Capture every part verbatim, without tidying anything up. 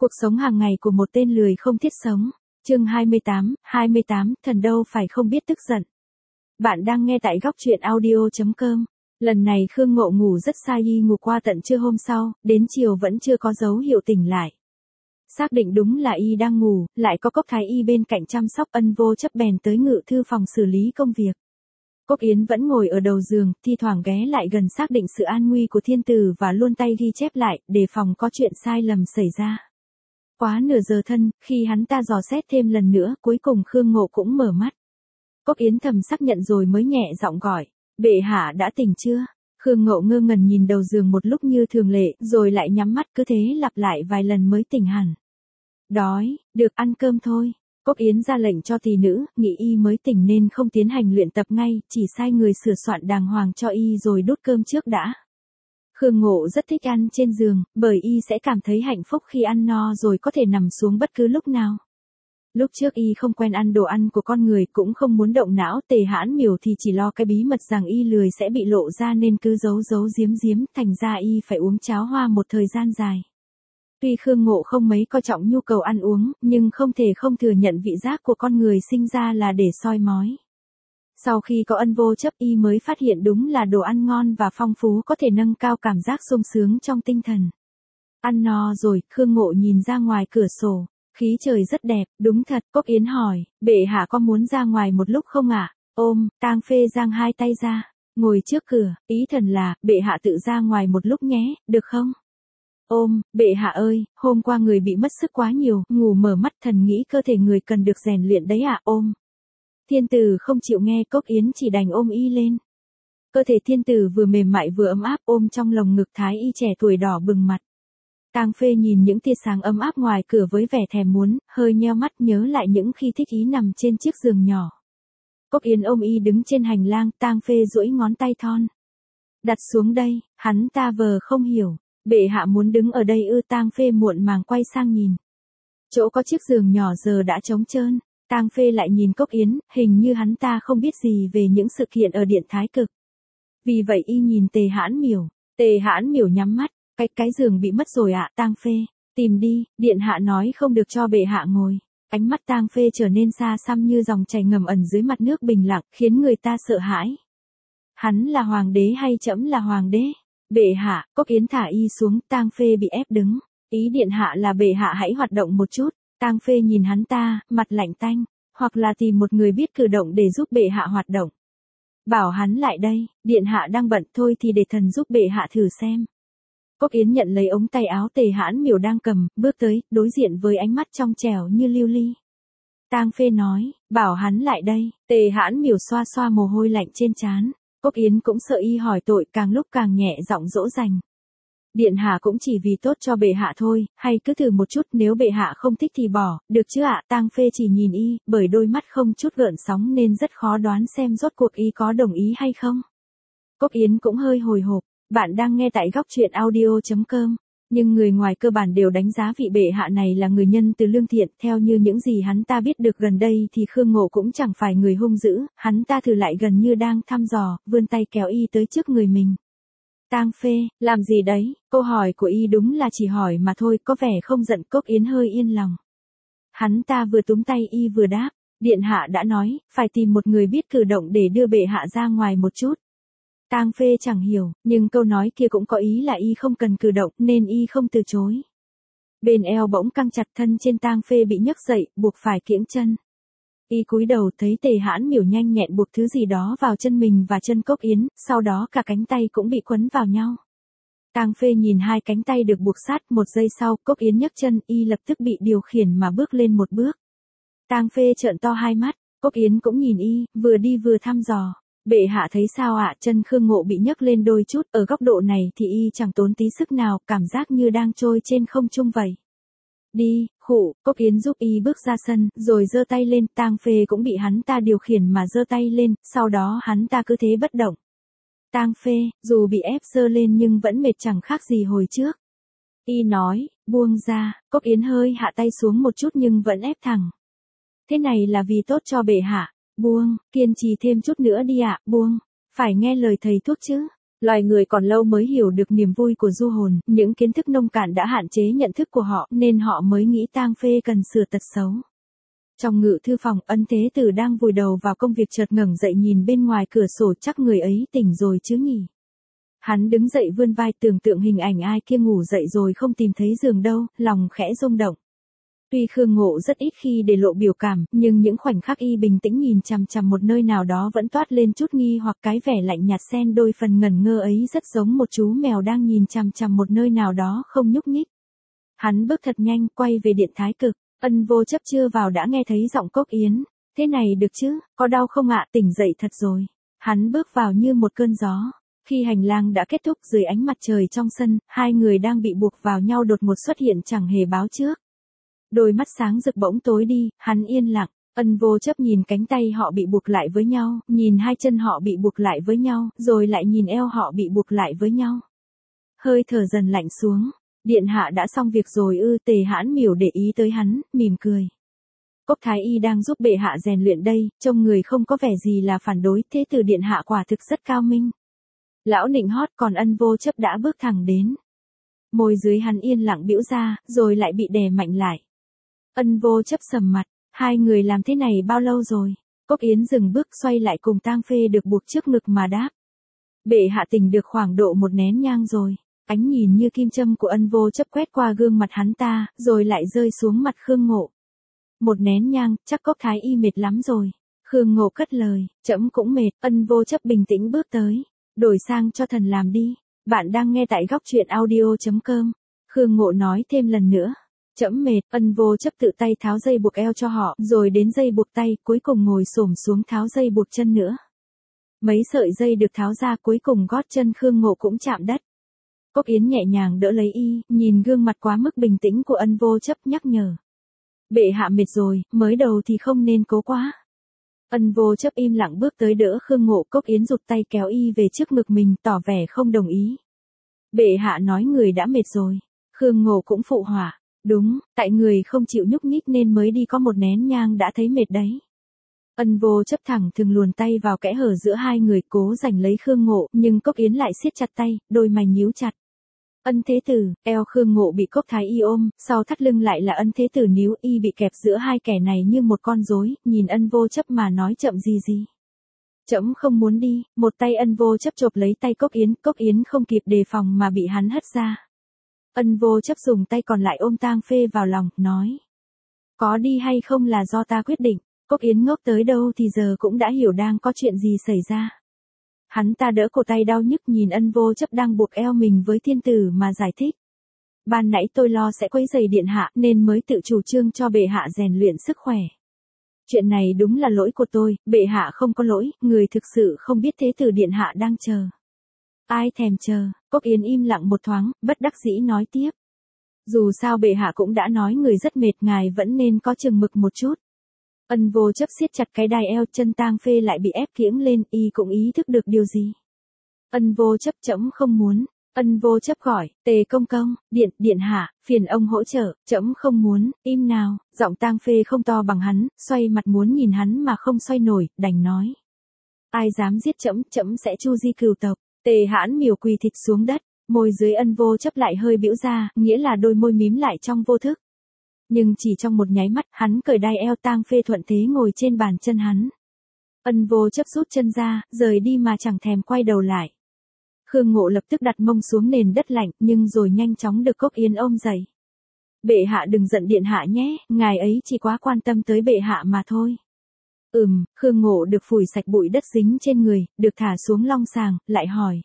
Cuộc sống hàng ngày của một tên lười không thiết sống. Chương hai mươi tám, hai mươi tám, thần đâu phải không biết tức giận. Bạn đang nghe tại góc truyện audio chấm com. Lần này Khương Ngộ ngủ rất say, y ngủ qua tận trưa hôm sau, đến chiều vẫn chưa có dấu hiệu tỉnh lại. Xác định đúng là y đang ngủ, lại có Cốc Thái Y bên cạnh chăm sóc, ân vô chấp bèn tới ngự thư phòng xử lý công việc. Cốc Yến vẫn ngồi ở đầu giường, thi thoảng ghé lại gần xác định sự an nguy của thiên tử và luôn tay ghi chép lại, đề phòng có chuyện sai lầm xảy ra. Quá nửa giờ thân, khi hắn ta dò xét thêm lần nữa, cuối cùng Khương Ngộ cũng mở mắt. Cốc Yến thầm xác nhận rồi mới nhẹ giọng gọi, bệ hạ đã tỉnh chưa? Khương Ngộ ngơ ngẩn nhìn đầu giường một lúc như thường lệ, rồi lại nhắm mắt, cứ thế lặp lại vài lần mới tỉnh hẳn. Đói, được ăn cơm thôi. Cốc Yến ra lệnh cho tỳ nữ, nghĩ y mới tỉnh nên không tiến hành luyện tập ngay, chỉ sai người sửa soạn đàng hoàng cho y rồi đút cơm trước đã. Khương Ngộ rất thích ăn trên giường, bởi y sẽ cảm thấy hạnh phúc khi ăn no rồi có thể nằm xuống bất cứ lúc nào. Lúc trước y không quen ăn đồ ăn của con người, cũng không muốn động não. Tề Hãn Miểu thì chỉ lo cái bí mật rằng y lười sẽ bị lộ ra nên cứ giấu giấu giếm giếm, thành ra y phải uống cháo hoa một thời gian dài. Tuy Khương Ngộ không mấy coi trọng nhu cầu ăn uống, nhưng không thể không thừa nhận vị giác của con người sinh ra là để soi mói. Sau khi có ân vô chấp, y mới phát hiện đúng là đồ ăn ngon và phong phú có thể nâng cao cảm giác sung sướng trong tinh thần. Ăn no rồi, Khương Ngộ nhìn ra ngoài cửa sổ, khí trời rất đẹp, đúng thật. Cốc Yến hỏi, bệ hạ có muốn ra ngoài một lúc không ạ? À? Ôm, Tang Phê giang hai tay ra, ngồi trước cửa, ý thần là, bệ hạ tự ra ngoài một lúc nhé, được không? Ôm, bệ hạ ơi, hôm qua người bị mất sức quá nhiều, ngủ mở mắt, thần nghĩ cơ thể người cần được rèn luyện đấy ạ. À? Ôm. Thiên tử không chịu nghe, Cốc Yến chỉ đành ôm y lên. Cơ thể thiên tử vừa mềm mại vừa ấm áp, ôm trong lồng ngực thái y trẻ tuổi đỏ bừng mặt. Tang Phê nhìn những tia sáng ấm áp ngoài cửa với vẻ thèm muốn, hơi nheo mắt nhớ lại những khi thích ý nằm trên chiếc giường nhỏ. Cốc Yến ôm y đứng trên hành lang, Tang Phê duỗi ngón tay thon. Đặt xuống đây, hắn ta vờ không hiểu, bệ hạ muốn đứng ở đây ư? Tang Phê muộn màng quay sang nhìn. Chỗ có chiếc giường nhỏ giờ đã trống trơn. Tang Phê lại nhìn Cốc Yến, hình như hắn ta không biết gì về những sự kiện ở Điện Thái Cực. Vì vậy y nhìn Tề Hãn Miểu. Tề Hãn Miểu nhắm mắt, cái cái giường bị mất rồi ạ. À? Tang Phê, tìm đi, điện hạ nói không được cho bệ hạ ngồi. Ánh mắt Tang Phê trở nên xa xăm như dòng chảy ngầm ẩn dưới mặt nước bình lặng, khiến người ta sợ hãi. Hắn là hoàng đế hay trẫm là hoàng đế? Bệ hạ. Cốc Yến thả y xuống, Tang Phê bị ép đứng. Ý điện hạ là bệ hạ hãy hoạt động một chút. Tang Phê nhìn hắn ta, mặt lạnh tanh, hoặc là tìm một người biết cử động để giúp bệ hạ hoạt động. Bảo hắn lại đây, điện hạ đang bận, thôi thì để thần giúp bệ hạ thử xem. Cốc Yến nhận lấy ống tay áo Tề Hãn Miểu đang cầm, bước tới, đối diện với ánh mắt trong trẻo như lưu ly. Tang Phê nói, bảo hắn lại đây. Tề Hãn Miểu xoa xoa mồ hôi lạnh trên trán. Cốc Yến cũng sợ y hỏi tội, càng lúc càng nhẹ giọng dỗ dành. Điện hạ cũng chỉ vì tốt cho bệ hạ thôi, hay cứ thử một chút, nếu bệ hạ không thích thì bỏ, được chứ ạ? À? Tang Phê chỉ nhìn y, bởi đôi mắt không chút gợn sóng nên rất khó đoán xem rốt cuộc y có đồng ý hay không. Cốc Yến cũng hơi hồi hộp. Bạn đang nghe tại góc truyện audio chấm com. Nhưng người ngoài cơ bản đều đánh giá vị bệ hạ này là người nhân từ lương thiện, theo như những gì hắn ta biết được gần đây thì Khương Ngộ cũng chẳng phải người hung dữ, hắn ta thử lại gần như đang thăm dò, vươn tay kéo y tới trước người mình. Tang Phê, làm gì đấy? Câu hỏi của y đúng là chỉ hỏi mà thôi, có vẻ không giận. Cốc Yến hơi yên lòng. Hắn ta vừa túm tay y vừa đáp, điện hạ đã nói, phải tìm một người biết cử động để đưa bệ hạ ra ngoài một chút. Tang Phê chẳng hiểu, nhưng câu nói kia cũng có ý là y không cần cử động, nên y không từ chối. Bên eo bỗng căng chặt, thân trên Tang Phê bị nhấc dậy, buộc phải kiễng chân. Y cúi đầu thấy Tề Hãn Miểu nhanh nhẹn buộc thứ gì đó vào chân mình và chân Cốc Yến, sau đó cả cánh tay cũng bị quấn vào nhau. Tang Phê nhìn hai cánh tay được buộc sát, một giây sau, Cốc Yến nhấc chân, y lập tức bị điều khiển mà bước lên một bước. Tang Phê trợn to hai mắt, Cốc Yến cũng nhìn y, vừa đi vừa thăm dò. Bệ hạ thấy sao ạ? À? Chân Khương Ngộ bị nhấc lên đôi chút, ở góc độ này thì y chẳng tốn tí sức nào, cảm giác như đang trôi trên không trung vậy. Đi, khụ. Cốc Yến giúp y bước ra sân, rồi giơ tay lên. Tang Phê cũng bị hắn ta điều khiển mà giơ tay lên, sau đó hắn ta cứ thế bất động. Tang Phê, dù bị ép giơ lên nhưng vẫn mệt chẳng khác gì hồi trước. Y nói, buông ra. Cốc Yến hơi hạ tay xuống một chút nhưng vẫn ép thẳng. Thế này là vì tốt cho bệ hạ. Buông, kiên trì thêm chút nữa đi ạ. À, buông, phải nghe lời thầy thuốc chứ. Loài người còn lâu mới hiểu được niềm vui của du hồn, những kiến thức nông cạn đã hạn chế nhận thức của họ, nên họ mới nghĩ tang phê cần sửa tật xấu. Trong ngự thư phòng, Ân Thế Tử đang vùi đầu vào công việc chợt ngẩng dậy nhìn bên ngoài cửa sổ, chắc người ấy tỉnh rồi chứ nhỉ. Hắn đứng dậy vươn vai tưởng tượng hình ảnh ai kia ngủ dậy rồi không tìm thấy giường đâu, lòng khẽ rung động. Tuy Khương Ngộ rất ít khi để lộ biểu cảm, nhưng những khoảnh khắc y bình tĩnh nhìn chằm chằm một nơi nào đó vẫn toát lên chút nghi hoặc cái vẻ lạnh nhạt xen đôi phần ngẩn ngơ ấy rất giống một chú mèo đang nhìn chằm chằm một nơi nào đó không nhúc nhích. Hắn bước thật nhanh quay về điện thái cực, Ân Vô Chấp chưa vào đã nghe thấy giọng Cốc Yến. Thế này được chứ, có đau không ạ? Tỉnh dậy thật rồi. Hắn bước vào như một cơn gió. Khi hành lang đã kết thúc dưới ánh mặt trời trong sân, hai người đang bị buộc vào nhau đột ngột xuất hiện chẳng hề báo trước. Đôi mắt sáng rực bỗng tối đi, hắn yên lặng, Ân Vô Chấp nhìn cánh tay họ bị buộc lại với nhau, nhìn hai chân họ bị buộc lại với nhau, rồi lại nhìn eo họ bị buộc lại với nhau. Hơi thở dần lạnh xuống, điện hạ đã xong việc rồi ư? Tề Hãn Miểu để ý tới hắn, mỉm cười. Cốc Thái Y đang giúp bệ hạ rèn luyện đây, trông người không có vẻ gì là phản đối, thế từ điện hạ quả thực rất cao minh. Lão nịnh hót, còn Ân Vô Chấp đã bước thẳng đến. Môi dưới hắn yên lặng bĩu ra, rồi lại bị đè mạnh lại. Ân Vô Chấp sầm mặt, hai người làm thế này bao lâu rồi? Cốc Yến dừng bước xoay lại cùng tang phê được buộc trước ngực mà đáp. Bệ hạ tỉnh được khoảng độ một nén nhang rồi. Ánh nhìn như kim châm của Ân Vô Chấp quét qua gương mặt hắn ta, rồi lại rơi xuống mặt Khương Ngộ. Một nén nhang, chắc Cốc Thái Y mệt lắm rồi. Khương Ngộ cất lời, trẫm cũng mệt. Ân Vô Chấp bình tĩnh bước tới. Đổi sang cho thần làm đi. Bạn đang nghe tại góc truyện audio chấm com. Khương Ngộ nói thêm lần nữa. Trẫm mệt. Ân Vô Chấp tự tay tháo dây buộc eo cho họ, rồi đến dây buộc tay, cuối cùng ngồi xổm xuống tháo dây buộc chân nữa. Mấy sợi dây được tháo ra, cuối cùng gót chân Khương Ngộ cũng chạm đất. Cốc Yến nhẹ nhàng đỡ lấy y, nhìn gương mặt quá mức bình tĩnh của Ân Vô Chấp nhắc nhở. Bệ hạ mệt rồi, mới đầu thì không nên cố quá. Ân Vô Chấp im lặng bước tới đỡ Khương Ngộ. Cốc Yến giục tay kéo y về trước ngực mình, tỏ vẻ không đồng ý. Bệ hạ nói người đã mệt rồi. Khương Ngộ cũng phụ họa. Đúng, tại người không chịu nhúc nhích nên mới đi có một nén nhang đã thấy mệt đấy. Ân Vô Chấp thẳng thừng luồn tay vào kẽ hở giữa hai người cố giành lấy Khương Ngộ, nhưng Cốc Yến lại siết chặt tay, đôi mày nhíu chặt. Ân Thế Tử, eo Khương Ngộ bị Cốc Thái Y ôm, sau thắt lưng lại là Ân Thế Tử níu, y bị kẹp giữa hai kẻ này như một con rối, nhìn Ân Vô Chấp mà nói chậm gì gì. Trẫm không muốn đi. Một tay Ân Vô Chấp chộp lấy tay Cốc Yến, Cốc Yến không kịp đề phòng mà bị hắn hất ra. Ân Vô Chấp dùng tay còn lại ôm tang phê vào lòng, nói. Có đi hay không là do ta quyết định. Cốc Yến ngốc tới đâu thì giờ cũng đã hiểu đang có chuyện gì xảy ra. Hắn ta đỡ cổ tay đau nhức nhìn Ân Vô Chấp đang buộc eo mình với thiên tử mà giải thích. Ban nãy tôi lo sẽ quấy rầy điện hạ nên mới tự chủ trương cho bệ hạ rèn luyện sức khỏe. Chuyện này đúng là lỗi của tôi, bệ hạ không có lỗi, người thực sự không biết thế tử điện hạ đang chờ. Ai thèm chờ? Cốc Yến im lặng một thoáng, bất đắc dĩ nói tiếp. Dù sao bệ hạ cũng đã nói người rất mệt, ngài vẫn nên có chừng mực một chút. Ân Vô Chấp siết chặt cái đai eo, chân tang phê lại bị ép kiễng lên, y cũng ý thức được điều gì. Ân Vô Chấp, trẫm không muốn. Ân Vô Chấp gọi, Tề công công, điện, điện hạ, phiền ông hỗ trợ, trẫm không muốn, im nào. Giọng tang phê không to bằng hắn, xoay mặt muốn nhìn hắn mà không xoay nổi, đành nói. Ai dám giết trẫm, trẫm sẽ chu di cừu tộc. Tề Hãn Miểu quỳ thịch xuống đất, môi dưới Ân Vô Chấp lại hơi bĩu ra, nghĩa là đôi môi mím lại trong vô thức. Nhưng chỉ trong một nháy mắt, hắn cởi đai eo, tang phê thuận thế ngồi trên bàn chân hắn. Ân Vô Chấp rút chân ra, rời đi mà chẳng thèm quay đầu lại. Khương Ngộ lập tức đặt mông xuống nền đất lạnh, nhưng rồi nhanh chóng được Cốc Yến ôm dậy. Bệ hạ đừng giận điện hạ nhé, ngài ấy chỉ quá quan tâm tới bệ hạ mà thôi. Ừm, Khương Ngộ được phủi sạch bụi đất dính trên người, được thả xuống long sàng, lại hỏi.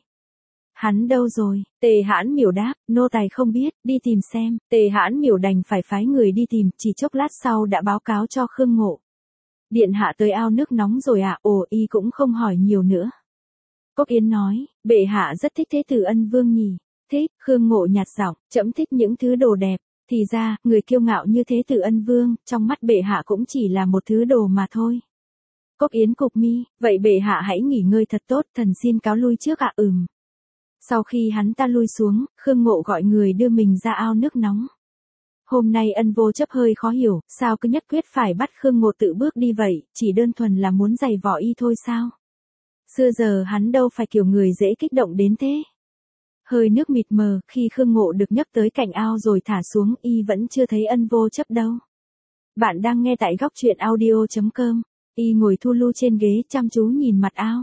Hắn đâu rồi? Tề Hãn Miểu đáp, nô tài không biết, đi tìm xem. Tề Hãn Miểu đành phải phái người đi tìm, chỉ chốc lát sau đã báo cáo cho Khương Ngộ. Điện hạ tới ao nước nóng rồi à? Ồ, y cũng không hỏi nhiều nữa. Cốc Yến nói, bệ hạ rất thích thế tử Ân Vương nhỉ. Thích. Khương Ngộ nhạt giọng, trẫm thích những thứ đồ đẹp. Thì ra, người kiêu ngạo như thế tử Ân Vương, trong mắt bệ hạ cũng chỉ là một thứ đồ mà thôi. Cốc Yến cụp mi, vậy bệ hạ hãy nghỉ ngơi thật tốt, thần xin cáo lui trước ạ. Ừm. Sau khi hắn ta lui xuống, Khương Ngộ gọi người đưa mình ra ao nước nóng. Hôm nay Ân Vô Chấp hơi khó hiểu, sao cứ nhất quyết phải bắt Khương Ngộ tự bước đi vậy, chỉ đơn thuần là muốn giày vò y thôi sao? Xưa giờ hắn đâu phải kiểu người dễ kích động đến thế. Hơi nước mịt mờ, khi Khương Ngộ được nhấc tới cạnh ao rồi thả xuống, y vẫn chưa thấy Ân Vô Chấp đâu. Bạn đang nghe tại góc truyện audio chấm com. Y ngồi thu lu trên ghế chăm chú nhìn mặt ao.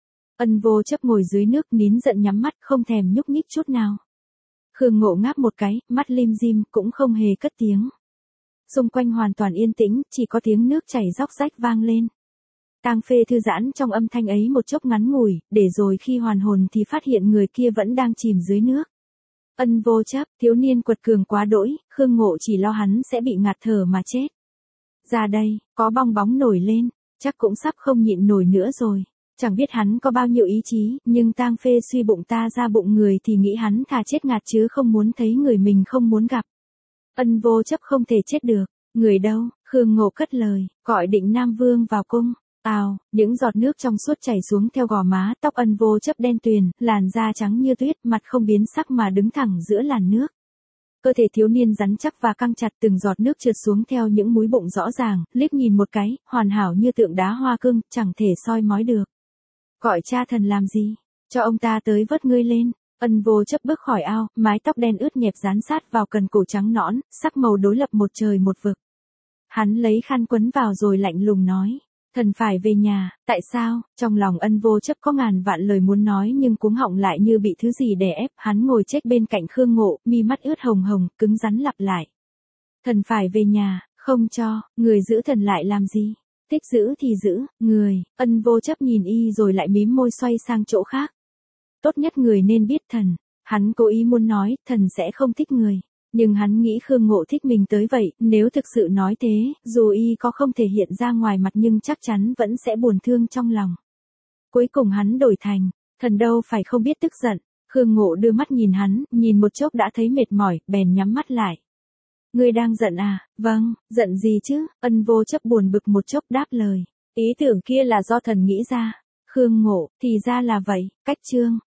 Ân Vô Chấp ngồi dưới nước nín giận nhắm mắt không thèm nhúc nhích chút nào. Khương Ngộ ngáp một cái, mắt lim dim cũng không hề cất tiếng. Xung quanh hoàn toàn yên tĩnh, chỉ có tiếng nước chảy róc rách vang lên. Tang Phê thư giãn trong âm thanh ấy một chốc ngắn ngủi, để rồi khi hoàn hồn thì phát hiện người kia vẫn đang chìm dưới nước. Ân Vô Chấp, thiếu niên quật cường quá đỗi, Khương Ngộ chỉ lo hắn sẽ bị ngạt thở mà chết. Ra đây, có bong bóng nổi lên, chắc cũng sắp không nhịn nổi nữa rồi. Chẳng biết hắn có bao nhiêu ý chí, nhưng Tang Phê suy bụng ta ra bụng người thì nghĩ hắn thà chết ngạt chứ không muốn thấy người mình không muốn gặp. Ân Vô Chấp không thể chết được. Người đâu? Khương Ngộ cất lời, gọi Định Nam Vương vào cung. Ào, những giọt nước trong suốt chảy xuống theo gò má, tóc Ân Vô Chấp đen tuyền, làn da trắng như tuyết, mặt không biến sắc mà đứng thẳng giữa làn nước. Cơ thể thiếu niên rắn chắc và căng chặt, từng giọt nước trượt xuống theo những múi bụng rõ ràng, liếc nhìn một cái, hoàn hảo như tượng đá hoa cương, chẳng thể soi mói được. Gọi cha thần làm gì? Cho ông ta tới vớt ngươi lên. Ân Vô Chấp bước khỏi ao, mái tóc đen ướt nhẹp dán sát vào cần cổ trắng nõn, sắc màu đối lập một trời một vực. Hắn lấy khăn quấn vào rồi lạnh lùng nói. Thần phải về nhà. Tại sao? Trong lòng Ân Vô Chấp có ngàn vạn lời muốn nói nhưng cuống họng lại như bị thứ gì đè ép. Hắn ngồi chết bên cạnh Khương Ngộ, mi mắt ướt hồng hồng, cứng rắn lặp lại. Thần phải về nhà, không cho, người giữ thần lại làm gì? Thích giữ thì giữ, người. Ân Vô Chấp nhìn y rồi lại mím môi xoay sang chỗ khác. Tốt nhất người nên biết thần. Hắn cố ý muốn nói, thần sẽ không thích người. Nhưng hắn nghĩ Khương Ngộ thích mình tới vậy, nếu thực sự nói thế, dù y có không thể hiện ra ngoài mặt nhưng chắc chắn vẫn sẽ buồn thương trong lòng. Cuối cùng hắn đổi thành, thần đâu phải không biết tức giận. Khương Ngộ đưa mắt nhìn hắn, nhìn một chốc đã thấy mệt mỏi, bèn nhắm mắt lại. Ngươi đang giận à? Vâng, giận gì chứ? Ân Vô Chấp buồn bực một chốc đáp lời. Ý tưởng kia là do thần nghĩ ra. Khương Ngộ, thì ra là vậy, cách chương.